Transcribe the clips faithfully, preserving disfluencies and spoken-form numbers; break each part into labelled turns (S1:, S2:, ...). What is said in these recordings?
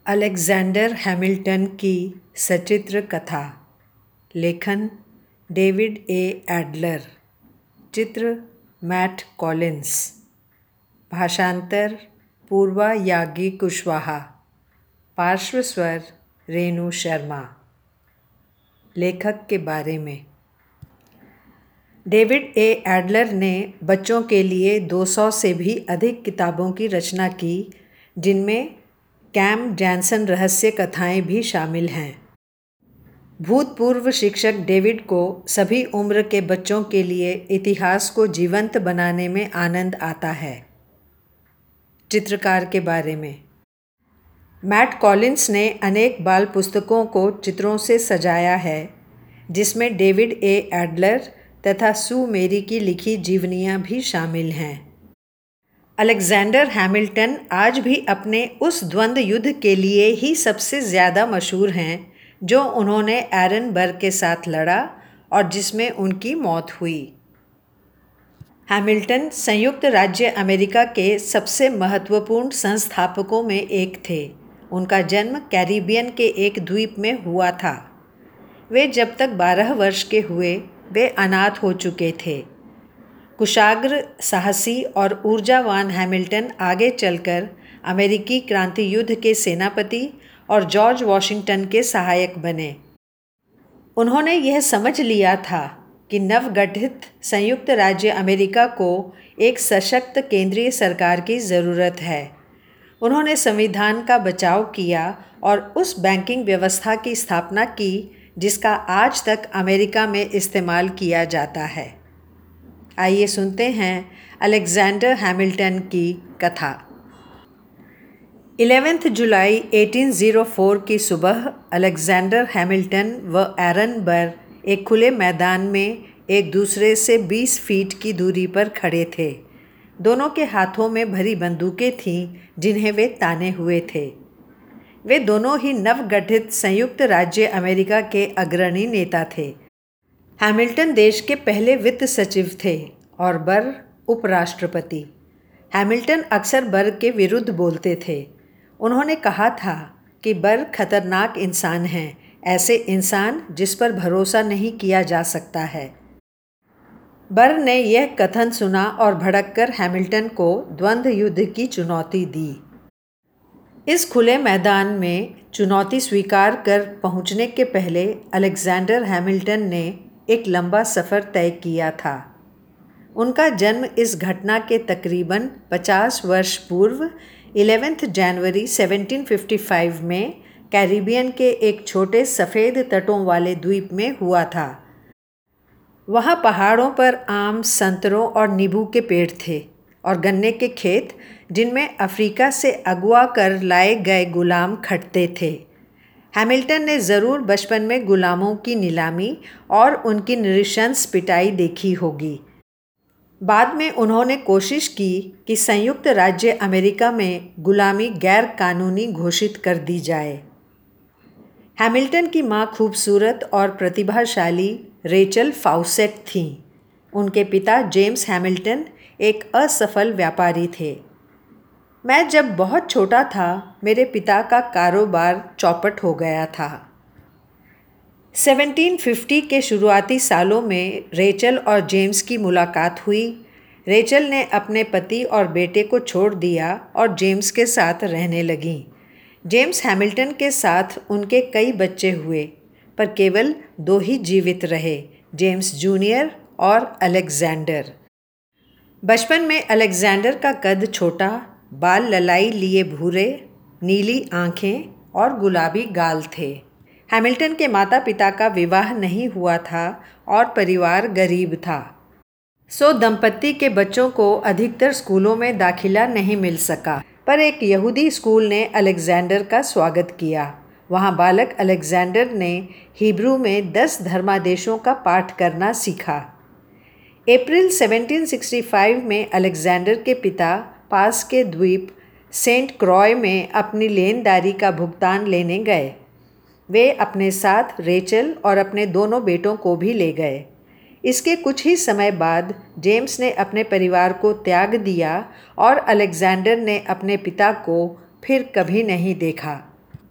S1: Alexander Hamilton की सचित्र कथा। लेखन डेविड ए एडलर। चित्र मैट कॉलिंस। भाषांतर पूर्वा यागी कुशवाहा। पार्श्व स्वर रेणु शर्मा। लेखक के बारे में। डेविड ए एडलर ने बच्चों के लिए दो सौ से भी अधिक किताबों की रचना की, जिनमें कैम जैनसन रहस्य कथाएं भी शामिल हैं। भूतपूर्व शिक्षक डेविड को सभी उम्र के बच्चों के लिए इतिहास को जीवंत बनाने में आनंद आता है। चित्रकार के बारे में। मैट कॉलिंस ने अनेक बाल पुस्तकों को चित्रों से सजाया है, जिसमें डेविड ए एडलर तथा सू मेरी की लिखी जीवनियाँ भी शामिल हैं। अलेक्जेंडर हैमिल्टन आज भी अपने उस द्वंद्व युद्ध के लिए ही सबसे ज़्यादा मशहूर हैं जो उन्होंने एरन बर्ग के साथ लड़ा और जिसमें उनकी मौत हुई। हैमिल्टन संयुक्त राज्य अमेरिका के सबसे महत्वपूर्ण संस्थापकों में एक थे। उनका जन्म कैरिबियन के एक द्वीप में हुआ था। वे जब तक बारह वर्ष के हुए वे अनाथ हो चुके थे। कुशाग्र, साहसी और ऊर्जावान हैमिल्टन आगे चलकर अमेरिकी क्रांति युद्ध के सेनापति और जॉर्ज वॉशिंगटन के सहायक बने। उन्होंने यह समझ लिया था कि नवगठित संयुक्त राज्य अमेरिका को एक सशक्त केंद्रीय सरकार की ज़रूरत है। उन्होंने संविधान का बचाव किया और उस बैंकिंग व्यवस्था की स्थापना की जिसका आज तक अमेरिका में इस्तेमाल किया जाता है। आइए सुनते हैं अलेक्जेंडर हैमिल्टन की कथा। ग्यारह जुलाई अठारह सौ चार की सुबह अलेक्जेंडर हैमिल्टन व एरन बर्ग एक खुले मैदान में एक दूसरे से बीस फीट की दूरी पर खड़े थे। दोनों के हाथों में भरी बंदूकें थीं जिन्हें वे ताने हुए थे। वे दोनों ही नवगठित संयुक्त राज्य अमेरिका के अग्रणी नेता थे। हैमिल्टन देश के पहले वित्त सचिव थे और बर्ग उपराष्ट्रपति। हैमिल्टन अक्सर बर्ग के विरुद्ध बोलते थे। उन्होंने कहा था कि बर्ग खतरनाक इंसान हैं, ऐसे इंसान जिस पर भरोसा नहीं किया जा सकता है। बर्ग ने यह कथन सुना और भड़ककर हैमिल्टन को द्वंद्व युद्ध की चुनौती दी। इस खुले मैदान में चुनौती स्वीकार कर पहुंचने के पहले अलेक्जेंडर हैमिल्टन ने एक लंबा सफ़र तय किया था। उनका जन्म इस घटना के तकरीबन पचास वर्ष पूर्व ग्यारह जनवरी सत्रह सौ पचपन में कैरिबियन के एक छोटे सफ़ेद तटों वाले द्वीप में हुआ था। वहाँ पहाड़ों पर आम, संतरों और नींबू के पेड़ थे और गन्ने के खेत जिनमें अफ्रीका से अगवा कर लाए गए गुलाम खटते थे। हैमिल्टन ने ज़रूर बचपन में गुलामों की नीलामी और उनकी नृशंस पिटाई देखी होगी। बाद में उन्होंने कोशिश की कि संयुक्त राज्य अमेरिका में गुलामी गैर कानूनी घोषित कर दी जाए। हैमिल्टन की मां खूबसूरत और प्रतिभाशाली रेचल फाउसेट थीं। उनके पिता जेम्स हैमिल्टन एक असफल व्यापारी थे। मैं जब बहुत छोटा था मेरे पिता का कारोबार चौपट हो गया था। सत्रह सौ पचास के शुरुआती सालों में रेचल और जेम्स की मुलाकात हुई। रेचल ने अपने पति और बेटे को छोड़ दिया और जेम्स के साथ रहने लगी। जेम्स हैमिल्टन के साथ उनके कई बच्चे हुए, पर केवल दो ही जीवित रहे, जेम्स जूनियर और अलेक्जेंडर। बचपन में अलेक्जेंडर का कद छोटा, बाल ललाई लिए भूरे, नीली आँखें और गुलाबी गाल थे। हैमिल्टन के माता पिता का विवाह नहीं हुआ था और परिवार गरीब था, सो दंपत्ति के बच्चों को अधिकतर स्कूलों में दाखिला नहीं मिल सका। पर एक यहूदी स्कूल ने अलेक्जेंडर का स्वागत किया। वहाँ बालक अलेक्जेंडर ने हिब्रू में दस धर्मादेशों का पाठ करना सीखा। अप्रैल सत्रह सौ पैंसठ में अलेक्जेंडर के पिता पास के द्वीप सेंट क्रॉय में अपनी लेनदारी का भुगतान लेने गए। वे अपने साथ रेचल और अपने दोनों बेटों को भी ले गए। इसके कुछ ही समय बाद जेम्स ने अपने परिवार को त्याग दिया और अलेक्जेंडर ने अपने पिता को फिर कभी नहीं देखा।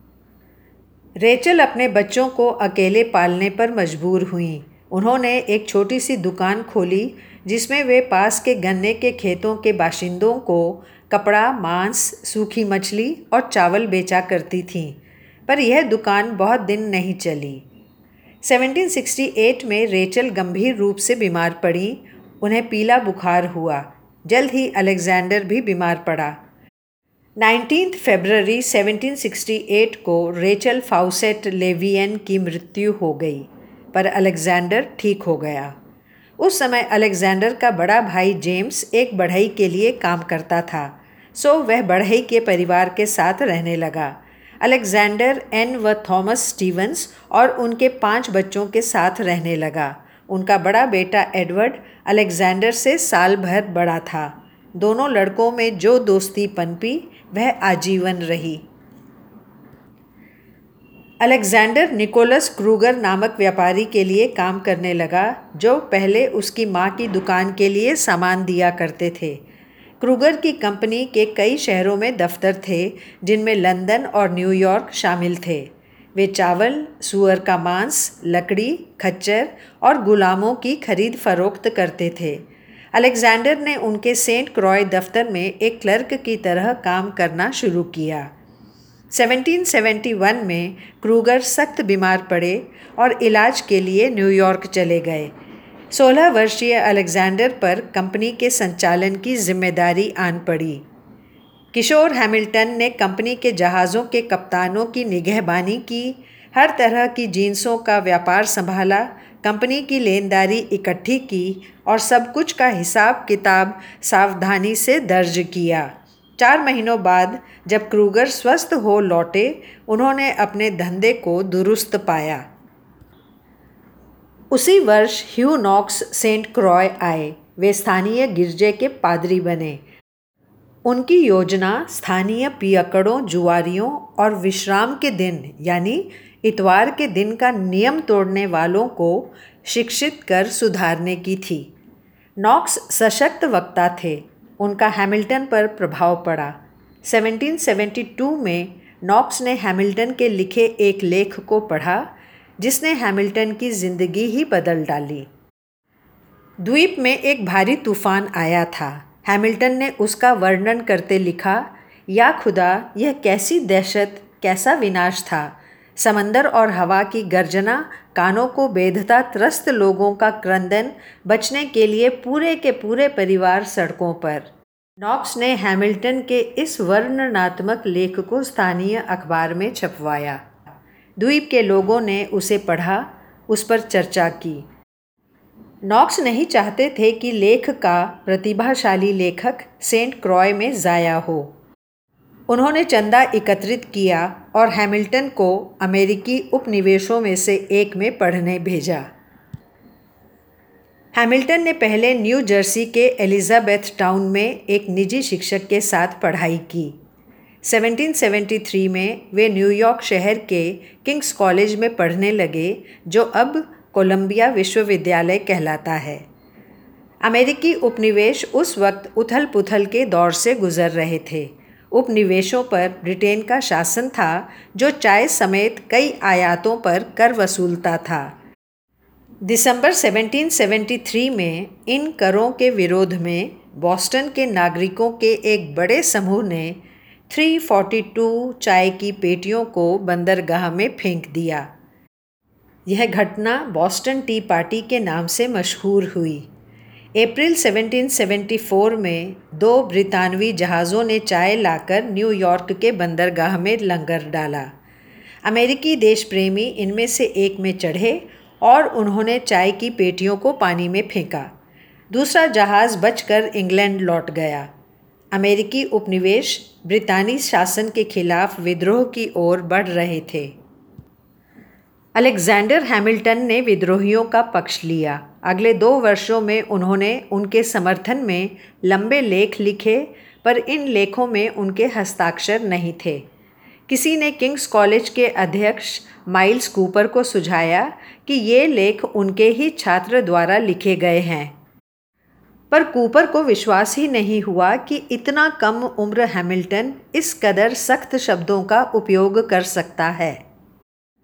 S1: रेचल अपने बच्चों को अकेले पालने पर मजबूर हुईं। उन्होंने एक छोटी सी दुकान खोली जिसमें वे पास के गन्ने के खेतों के बाशिंदों को कपड़ा, मांस, सूखी मछली और चावल बेचा करती थीं। पर यह दुकान बहुत दिन नहीं चली। सत्रह सौ अड़सठ में रेचल गंभीर रूप से बीमार पड़ी। उन्हें पीला बुखार हुआ। जल्द ही अलेक्जेंडर भी बीमार पड़ा। उन्नीस फरवरी सत्रह सौ अड़सठ को रेचल फाउसेट लेवियन की मृत्यु हो गई, पर अलेक्जेंडर ठीक हो गया। उस समय अलेक्जेंडर का बड़ा भाई जेम्स एक बढ़ई के लिए काम करता था, सो वह बढ़ई के परिवार के साथ रहने लगा। अलेक्जेंडर एन व थॉमस स्टीवंस और उनके पांच बच्चों के साथ रहने लगा। उनका बड़ा बेटा एडवर्ड अलेक्जेंडर से साल भर बड़ा था। दोनों लड़कों में जो दोस्ती पनपी वह आजीवन रही। अलेक्जेंडर निकोलस क्रूगर नामक व्यापारी के लिए काम करने लगा, जो पहले उसकी माँ की दुकान के लिए सामान दिया करते थे। क्रूगर की कंपनी के कई शहरों में दफ्तर थे, जिनमें लंदन और न्यूयॉर्क शामिल थे। वे चावल, सूअर का मांस, लकड़ी, खच्चर और गुलामों की खरीद फरोख्त करते थे। अलेक्जेंडर ने उनके सेंट क्रॉय दफ्तर में एक क्लर्क की तरह काम करना शुरू किया। सत्रह सौ इकहत्तर में क्रूगर सख्त बीमार पड़े और इलाज के लिए न्यूयॉर्क चले गए। सोलह वर्षीय अलेक्जेंडर पर कंपनी के संचालन की जिम्मेदारी आन पड़ी। किशोर हैमिल्टन ने कंपनी के जहाज़ों के कप्तानों की निगहबानी की, हर तरह की जींसों का व्यापार संभाला, कंपनी की लेनदारी इकट्ठी की और सब कुछ का हिसाब किताब सावधानी से दर्ज किया। चार महीनों बाद जब क्रूगर स्वस्थ हो लौटे, उन्होंने अपने धंधे को दुरुस्त पाया। उसी वर्ष ह्यू नॉक्स सेंट क्रॉय आए। वे स्थानीय गिरजे के पादरी बने। उनकी योजना स्थानीय पियकड़ों, जुआरियों और विश्राम के दिन यानी इतवार के दिन का नियम तोड़ने वालों को शिक्षित कर सुधारने की थी। नॉक्स सशक्त वक्ता थे। उनका हैमिल्टन पर प्रभाव पड़ा। सत्रह सौ बहत्तर में नॉक्स ने हैमिल्टन के लिखे एक लेख को पढ़ा, जिसने हैमिल्टन की जिंदगी ही बदल डाली। द्वीप में एक भारी तूफान आया था। हैमिल्टन ने उसका वर्णन करते लिखा, या खुदा, यह कैसी दहशत, कैसा विनाश था। समंदर और हवा की गर्जना, कानों को बेधता त्रस्त लोगों का क्रंदन, बचने के लिए पूरे के पूरे परिवार सड़कों पर। नॉक्स ने हैमिल्टन के इस वर्णनात्मक लेख को स्थानीय अखबार में छपवाया। द्वीप के लोगों ने उसे पढ़ा, उस पर चर्चा की। नॉक्स नहीं चाहते थे कि लेख का प्रतिभाशाली लेखक सेंट क्रॉय में ज़ाया हो। उन्होंने चंदा एकत्रित किया और हैमिल्टन को अमेरिकी उपनिवेशों में से एक में पढ़ने भेजा। हैमिल्टन ने पहले न्यू जर्सी के एलिजाबेथ टाउन में एक निजी शिक्षक के साथ पढ़ाई की। सत्रह सौ तिहत्तर में वे न्यूयॉर्क शहर के किंग्स कॉलेज में पढ़ने लगे, जो अब कोलंबिया विश्वविद्यालय कहलाता है। अमेरिकी उपनिवेश उस वक्त उथल पुथल के दौर से गुजर रहे थे। उपनिवेशों पर ब्रिटेन का शासन था, जो चाय समेत कई आयातों पर कर वसूलता था। दिसंबर सत्रह सौ तिहत्तर में इन करों के विरोध में बॉस्टन के नागरिकों के एक बड़े समूह ने तीन सौ बयालीस चाय की पेटियों को बंदरगाह में फेंक दिया। यह घटना बॉस्टन टी पार्टी के नाम से मशहूर हुई। अप्रैल सत्रह सौ चौहत्तर में दो ब्रितानवी जहाज़ों ने चाय लाकर न्यूयॉर्क के बंदरगाह में लंगर डाला। अमेरिकी देश प्रेमी इनमें से एक में चढ़े और उन्होंने चाय की पेटियों को पानी में फेंका। दूसरा जहाज़ बचकर इंग्लैंड लौट गया। अमेरिकी उपनिवेश ब्रितानी शासन के खिलाफ विद्रोह की ओर बढ़ रहे थे। अलेक्जेंडर हैमिल्टन ने विद्रोहियों का पक्ष लिया। अगले दो वर्षों में उन्होंने उनके समर्थन में लंबे लेख लिखे, पर इन लेखों में उनके हस्ताक्षर नहीं थे। किसी ने किंग्स कॉलेज के अध्यक्ष माइल्स कूपर को सुझाया कि ये लेख उनके ही छात्र द्वारा लिखे गए हैं, पर कूपर को विश्वास ही नहीं हुआ कि इतना कम उम्र हैमिल्टन इस कदर सख्त शब्दों का उपयोग कर सकता है।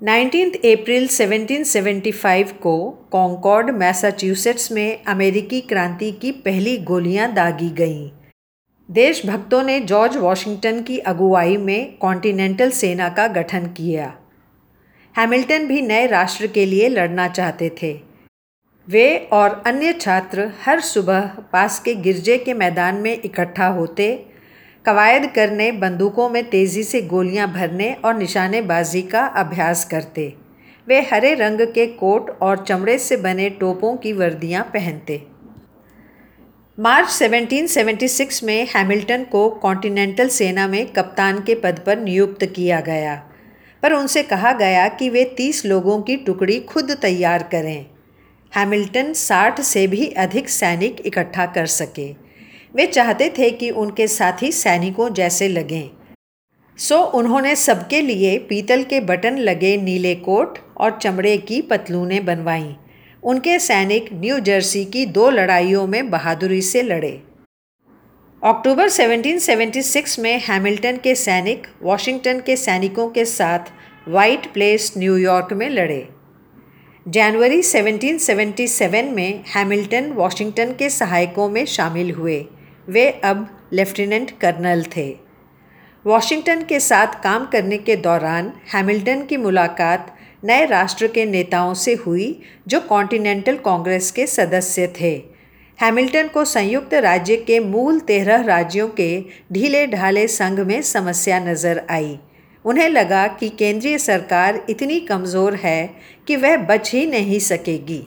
S1: नाइनटीन अप्रैल सेवनटीन सेवेंटी फाइव को कॉन्कॉर्ड, मैसाचुसेट्स में अमेरिकी क्रांति की पहली गोलियां दागी गईं। देशभक्तों ने जॉर्ज वॉशिंगटन की अगुवाई में कॉन्टिनेंटल सेना का गठन किया। हैमिल्टन भी नए राष्ट्र के लिए लड़ना चाहते थे। वे और अन्य छात्र हर सुबह पास के गिरजे के मैदान में इकट्ठा होते, कवायद करने, बंदूकों में तेज़ी से गोलियां भरने और निशानेबाजी का अभ्यास करते। वे हरे रंग के कोट और चमड़े से बने टोपों की वर्दियां पहनते। मार्च सेवनटीन सेवेंटी सिक्स में हैमिल्टन को कॉन्टिनेंटल सेना में कप्तान के पद पर नियुक्त किया गया, पर उनसे कहा गया कि वे तीस लोगों की टुकड़ी खुद तैयार करें। हैमिल्टन साठ से भी अधिक सैनिक इकट्ठा कर सके। वे चाहते थे कि उनके साथी सैनिकों जैसे लगें, सो उन्होंने सबके लिए पीतल के बटन लगे नीले कोट और चमड़े की पतलूनें बनवाईं। उनके सैनिक न्यू जर्सी की दो लड़ाइयों में बहादुरी से लड़े। अक्टूबर सेवनटीन सेवेंटी सिक्स में हैमिल्टन के सैनिक वॉशिंगटन के सैनिकों के साथ व्हाइट प्लेस, न्यूयॉर्क में लड़े। जनवरी सेवनटीन सेवेंटी सेवन में हैमिल्टन वॉशिंगटन के सहायकों में शामिल हुए। वे अब लेफ्टिनेंट कर्नल थे। वॉशिंगटन के साथ काम करने के दौरान हैमिल्टन की मुलाकात नए राष्ट्र के नेताओं से हुई जो कॉन्टिनेंटल कांग्रेस के सदस्य थे। हैमिल्टन को संयुक्त राज्य के मूल तेरह राज्यों के ढीले ढाले संघ में समस्या नज़र आई। उन्हें लगा कि केंद्रीय सरकार इतनी कमज़ोर है कि वह बच ही नहीं सकेगी।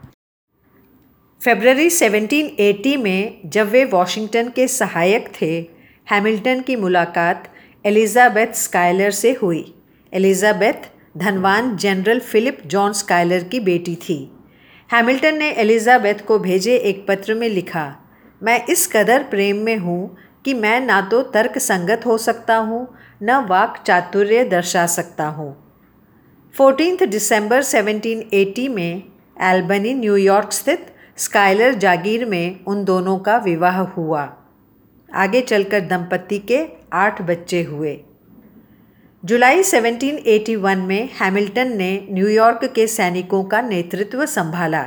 S1: फरवरी सेवनटीन एटी में जब वे वॉशिंगटन के सहायक थे, हैमिल्टन की मुलाकात एलिजाबेथ स्कायलर से हुई। एलिजाबेथ धनवान जनरल फिलिप जॉन स्कायलर की बेटी थी। हैमिल्टन ने एलिजाबेथ को भेजे एक पत्र में लिखा, मैं इस कदर प्रेम में हूँ कि मैं ना तो तर्क संगत हो सकता हूँ, न वाक चातुर्य दर्शा सकता हूँ। चौदह दिसंबर सेवनटीन एटी में एल्बनी, न्यूयॉर्क स्थित स्कायलर जागीर में उन दोनों का विवाह हुआ। आगे चलकर दंपति के आठ बच्चे हुए। जुलाई सेवनटीन एटी वन में हैमिल्टन ने न्यूयॉर्क के सैनिकों का नेतृत्व संभाला।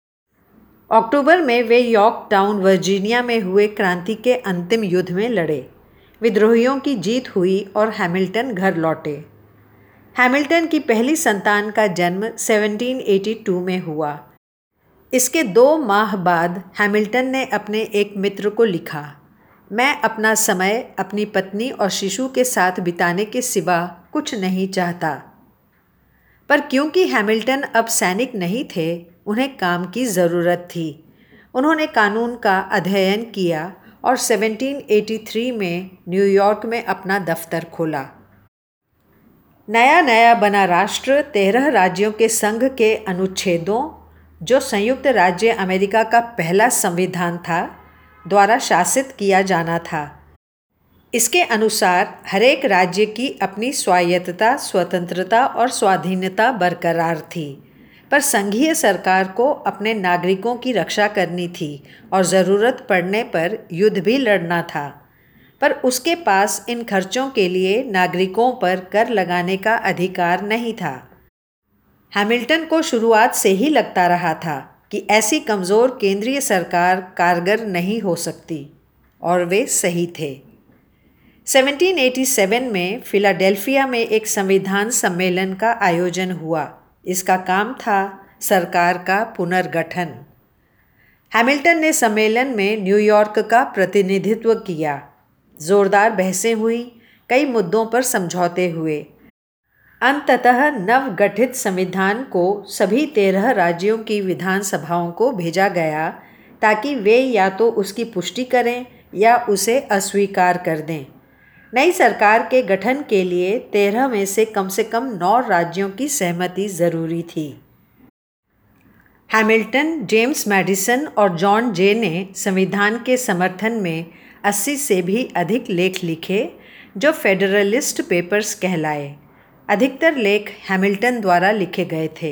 S1: अक्टूबर में वे यॉर्क टाउन, वर्जीनिया में हुए क्रांति के अंतिम युद्ध में लड़े। विद्रोहियों की जीत हुई और हैमिल्टन घर लौटे। हैमिल्टन की पहली संतान का जन्म सेवनटीन एटी टू में हुआ। इसके दो माह बाद हैमिल्टन ने अपने एक मित्र को लिखा, मैं अपना समय अपनी पत्नी और शिशु के साथ बिताने के सिवा कुछ नहीं चाहता। पर क्योंकि हैमिल्टन अब सैनिक नहीं थे, उन्हें काम की ज़रूरत थी। उन्होंने कानून का अध्ययन किया और सेवनटीन एटी थ्री में न्यूयॉर्क में अपना दफ्तर खोला। नया नया बना राष्ट्र तेरह राज्यों के संघ के अनुच्छेदों, जो संयुक्त राज्य अमेरिका का पहला संविधान था, द्वारा शासित किया जाना था। इसके अनुसार हरेक राज्य की अपनी स्वायत्तता, स्वतंत्रता और स्वाधीनता बरकरार थी, पर संघीय सरकार को अपने नागरिकों की रक्षा करनी थी और ज़रूरत पड़ने पर युद्ध भी लड़ना था। पर उसके पास इन खर्चों के लिए नागरिकों पर कर लगाने का अधिकार नहीं था। हैमिल्टन को शुरुआत से ही लगता रहा था कि ऐसी कमज़ोर केंद्रीय सरकार कारगर नहीं हो सकती, और वे सही थे। सेवनटीन एटी सेवन में फिलाडेल्फिया में एक संविधान सम्मेलन का आयोजन हुआ। इसका काम था सरकार का पुनर्गठन। हैमिल्टन ने सम्मेलन में न्यूयॉर्क का प्रतिनिधित्व किया। जोरदार बहसें हुई, कई मुद्दों पर समझौते हुए। अंततः नवगठित संविधान को सभी तेरह राज्यों की विधानसभाओं को भेजा गया ताकि वे या तो उसकी पुष्टि करें या उसे अस्वीकार कर दें। नई सरकार के गठन के लिए तेरह में से कम से कम नौ राज्यों की सहमति ज़रूरी थी। हैमिल्टन, जेम्स मैडिसन और जॉन जे ने संविधान के समर्थन में अस्सी से भी अधिक लेख लिखे, जो फेडरलिस्ट पेपर्स कहलाए। अधिकतर लेख हैमिल्टन द्वारा लिखे गए थे।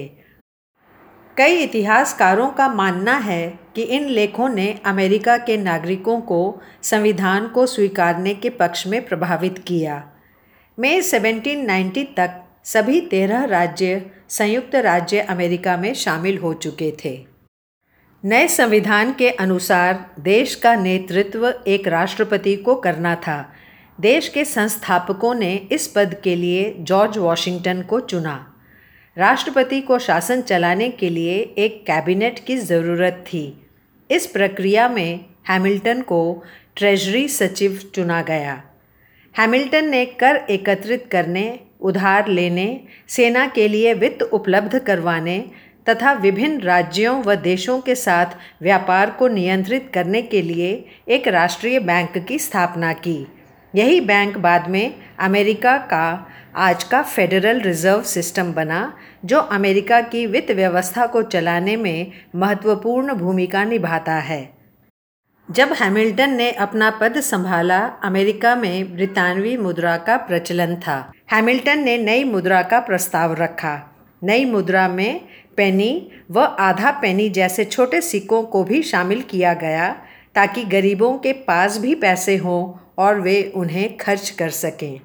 S1: कई इतिहासकारों का मानना है कि इन लेखों ने अमेरिका के नागरिकों को संविधान को स्वीकारने के पक्ष में प्रभावित किया। मई सेवनटीन नाइंटी तक सभी तेरह राज्य संयुक्त राज्य अमेरिका में शामिल हो चुके थे। नए संविधान के अनुसार देश का नेतृत्व एक राष्ट्रपति को करना था। देश के संस्थापकों ने इस पद के लिए जॉर्ज वॉशिंगटन को चुना। राष्ट्रपति को शासन चलाने के लिए एक कैबिनेट की ज़रूरत थी। इस प्रक्रिया में हैमिल्टन को ट्रेजरी सचिव चुना गया। हैमिल्टन ने कर एकत्रित करने, उधार लेने, सेना के लिए वित्त उपलब्ध करवाने तथा विभिन्न राज्यों व देशों के साथ व्यापार को नियंत्रित करने के लिए एक राष्ट्रीय बैंक की स्थापना की। यही बैंक बाद में अमेरिका का आज का फेडरल रिजर्व सिस्टम बना, जो अमेरिका की वित्त व्यवस्था को चलाने में महत्वपूर्ण भूमिका निभाता है। जब हैमिल्टन ने अपना पद संभाला, अमेरिका में ब्रितानवी मुद्रा का प्रचलन था। हैमिल्टन ने नई मुद्रा का प्रस्ताव रखा। नई मुद्रा में पेनी व आधा पेनी जैसे छोटे सिक्कों को भी शामिल किया गया, ताकि गरीबों के पास भी पैसे हों और वे उन्हें खर्च कर सकें।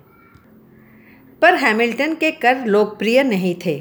S1: पर हैमिल्टन के कर लोकप्रिय नहीं थे।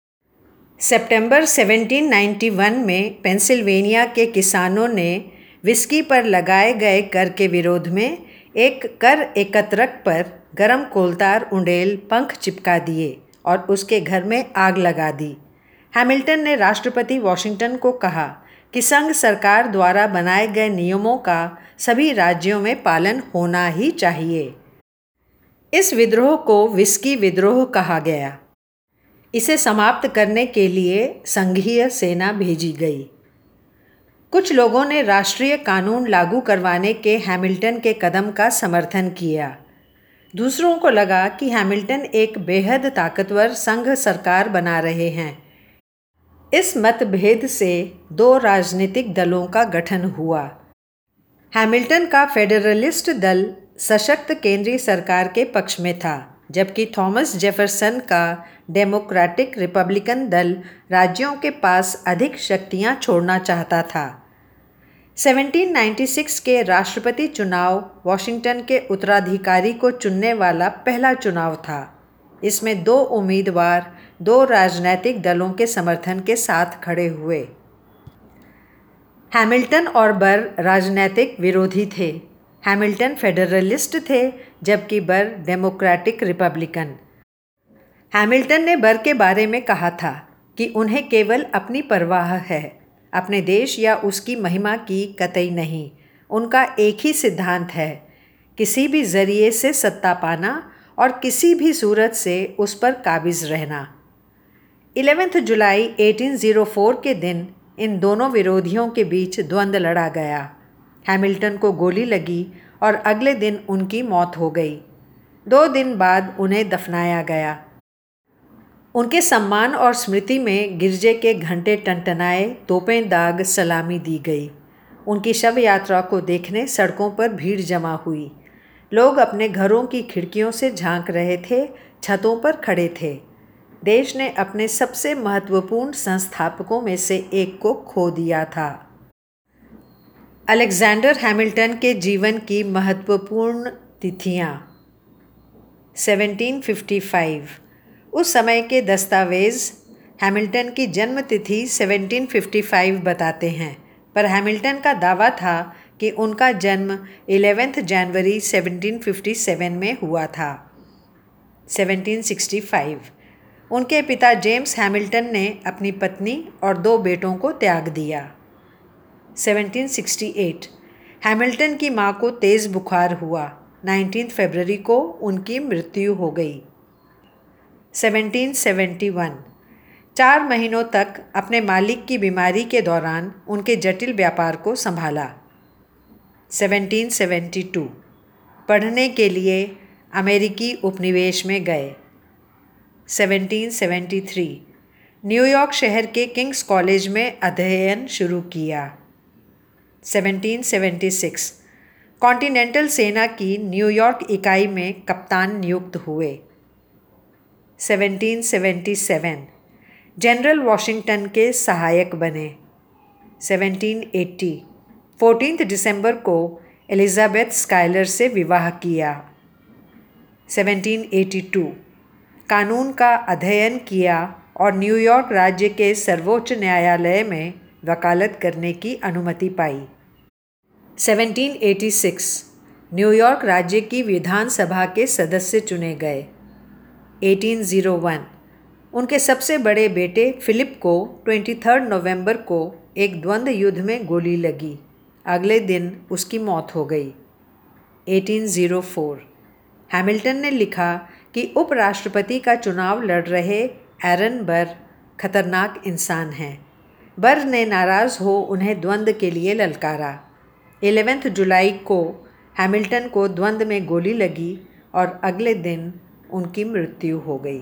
S1: सितंबर सत्रह सौ इक्यानवे में पेंसिल्वेनिया के किसानों ने विस्की पर लगाए गए कर के विरोध में एक कर एकत्रक पर गरम कोलतार उंडेल पंख चिपका दिए और उसके घर में आग लगा दी। हैमिल्टन ने राष्ट्रपति वॉशिंगटन को कहा कि संघ सरकार द्वारा बनाए गए नियमों का सभी राज्यों में पालन होना ही चाहिए। इस विद्रोह को विस्की विद्रोह कहा गया। इसे समाप्त करने के लिए संघीय सेना भेजी गई। कुछ लोगों ने राष्ट्रीय कानून लागू करवाने के हैमिल्टन के कदम का समर्थन किया। दूसरों को लगा कि हैमिल्टन एक बेहद ताकतवर संघ सरकार बना रहे हैं। इस मतभेद से दो राजनीतिक दलों का गठन हुआ। हैमिल्टन का फेडरलिस्ट दल सशक्त केंद्रीय सरकार के पक्ष में था, जबकि थॉमस जेफरसन का डेमोक्रेटिक रिपब्लिकन दल राज्यों के पास अधिक शक्तियां छोड़ना चाहता था। सत्रह सौ छियानवे के राष्ट्रपति चुनाव वॉशिंगटन के उत्तराधिकारी को चुनने वाला पहला चुनाव था। इसमें दो उम्मीदवार दो राजनीतिक दलों के समर्थन के साथ खड़े हुए। हैमिल्टन और बर्र राजनीतिक विरोधी थे। हैमिल्टन फेडरलिस्ट थे, जबकि बर्र डेमोक्रेटिक रिपब्लिकन। हैमिल्टन ने बर्र के बारे में कहा था कि उन्हें केवल अपनी परवाह है, अपने देश या उसकी महिमा की कतई नहीं। उनका एक ही सिद्धांत है, किसी भी जरिए से सत्ता पाना और किसी भी सूरत से उस पर काबिज रहना। ग्यारह जुलाई अठारह सौ चार के दिन इन दोनों विरोधियों के बीच द्वंद्व लड़ा गया। हैमिल्टन को गोली लगी और अगले दिन उनकी मौत हो गई। दो दिन बाद उन्हें दफनाया गया। उनके सम्मान और स्मृति में गिरजे के घंटे टनटनाए, तोपें दाग, सलामी दी गई। उनकी शव यात्रा को देखने सड़कों पर भीड़ जमा हुई। लोग अपने घरों की खिड़कियों से झांक रहे थे, छतों पर खड़े थे। देश ने अपने सबसे महत्वपूर्ण संस्थापकों में से एक को खो दिया था। अलेक्जेंडर हैमिल्टन के जीवन की महत्वपूर्ण तिथियां। सत्रह सौ पचपन। उस समय के दस्तावेज हैमिल्टन की जन्म तिथि सत्रह सौ पचपन बताते हैं, पर हैमिल्टन का दावा था कि उनका जन्म ग्यारह जनवरी सत्रह सौ सत्तावन में हुआ था। सत्रह सौ पैंसठ। उनके पिता जेम्स हैमिल्टन ने अपनी पत्नी और दो बेटों को त्याग दिया। सत्रह सौ अड़सठ। हैमिल्टन की मां को तेज़ बुखार हुआ। उन्नीस फरवरी को उनकी मृत्यु हो गई। सत्रह सौ इकहत्तर। चार महीनों तक अपने मालिक की बीमारी के दौरान उनके जटिल व्यापार को संभाला। सत्रह सौ बहत्तर। पढ़ने के लिए अमेरिकी उपनिवेश में गए। सत्रह सौ तिहत्तर। न्यूयॉर्क शहर के किंग्स कॉलेज में अध्ययन शुरू किया। सत्रह सौ छिहत्तर। कॉन्टिनेंटल सेना की न्यूयॉर्क इकाई में कप्तान नियुक्त हुए। सत्रह सौ सतहत्तर। जनरल वॉशिंगटन के सहायक बने। सत्रह सौ अस्सी। चौदह दिसंबर को एलिजाबेथ स्काइलर से विवाह किया। सत्रह सौ बयासी। कानून का अध्ययन किया और न्यूयॉर्क राज्य के सर्वोच्च न्यायालय में वकालत करने की अनुमति पाई। सत्रह सौ छियासी न्यूयॉर्क राज्य की विधानसभा के सदस्य चुने गए। अठारह सौ एक उनके सबसे बड़े बेटे फिलिप को तेईस नवंबर को एक द्वंद्व युद्ध में गोली लगी। अगले दिन उसकी मौत हो गई। अठारह सौ चार हैमिल्टन ने लिखा कि उपराष्ट्रपति का चुनाव लड़ रहे एरन बर खतरनाक इंसान हैं। बर ने नाराज़ हो उन्हें द्वंद्व के लिए ललकारा। ग्यारह जुलाई को हैमिल्टन को द्वंद्व में गोली लगी और अगले दिन उनकी मृत्यु हो गई।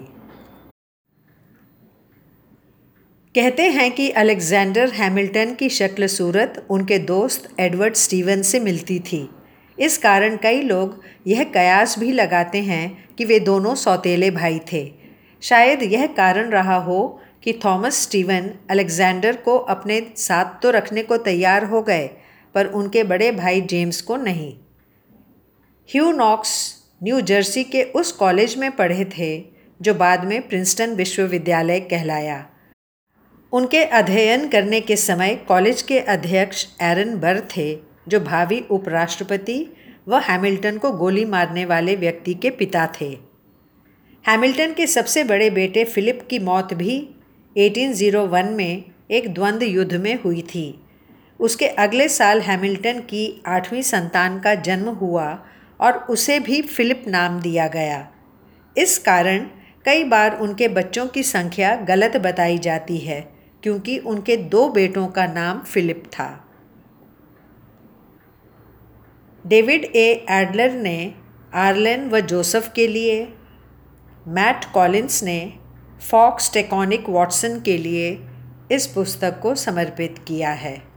S1: कहते हैं कि अलेक्जेंडर हैमिल्टन की शक्ल सूरत उनके दोस्त एडवर्ड स्टीवन से मिलती थी। इस कारण कई लोग यह कयास भी लगाते हैं कि वे दोनों सौतेले भाई थे। शायद यह कारण रहा हो कि थॉमस स्टीवन अलेक्जेंडर को अपने साथ तो रखने को तैयार हो गए, पर उनके बड़े भाई जेम्स को नहीं। ह्यू नॉक्स न्यू जर्सी के उस कॉलेज में पढ़े थे जो बाद में प्रिंसटन विश्वविद्यालय कहलाया। उनके अध्ययन करने के समय कॉलेज के अध्यक्ष एरन बर थे, जो भावी उपराष्ट्रपति व हैमिल्टन को गोली मारने वाले व्यक्ति के पिता थे। हैमिल्टन के सबसे बड़े बेटे फिलिप की मौत भी अठारह सौ एक में एक द्वंद्व युद्ध में हुई थी। उसके अगले साल हैमिल्टन की आठवीं संतान का जन्म हुआ और उसे भी फिलिप नाम दिया गया। इस कारण कई बार उनके बच्चों की संख्या गलत बताई जाती है, क्योंकि उनके दो बेटों का नाम फिलिप था। डेविड ए एडलर ने आर्लेन व जोसेफ के लिए, मैट कॉलिंस ने फॉक्स टेकॉनिक वॉटसन के लिए इस पुस्तक को समर्पित किया है।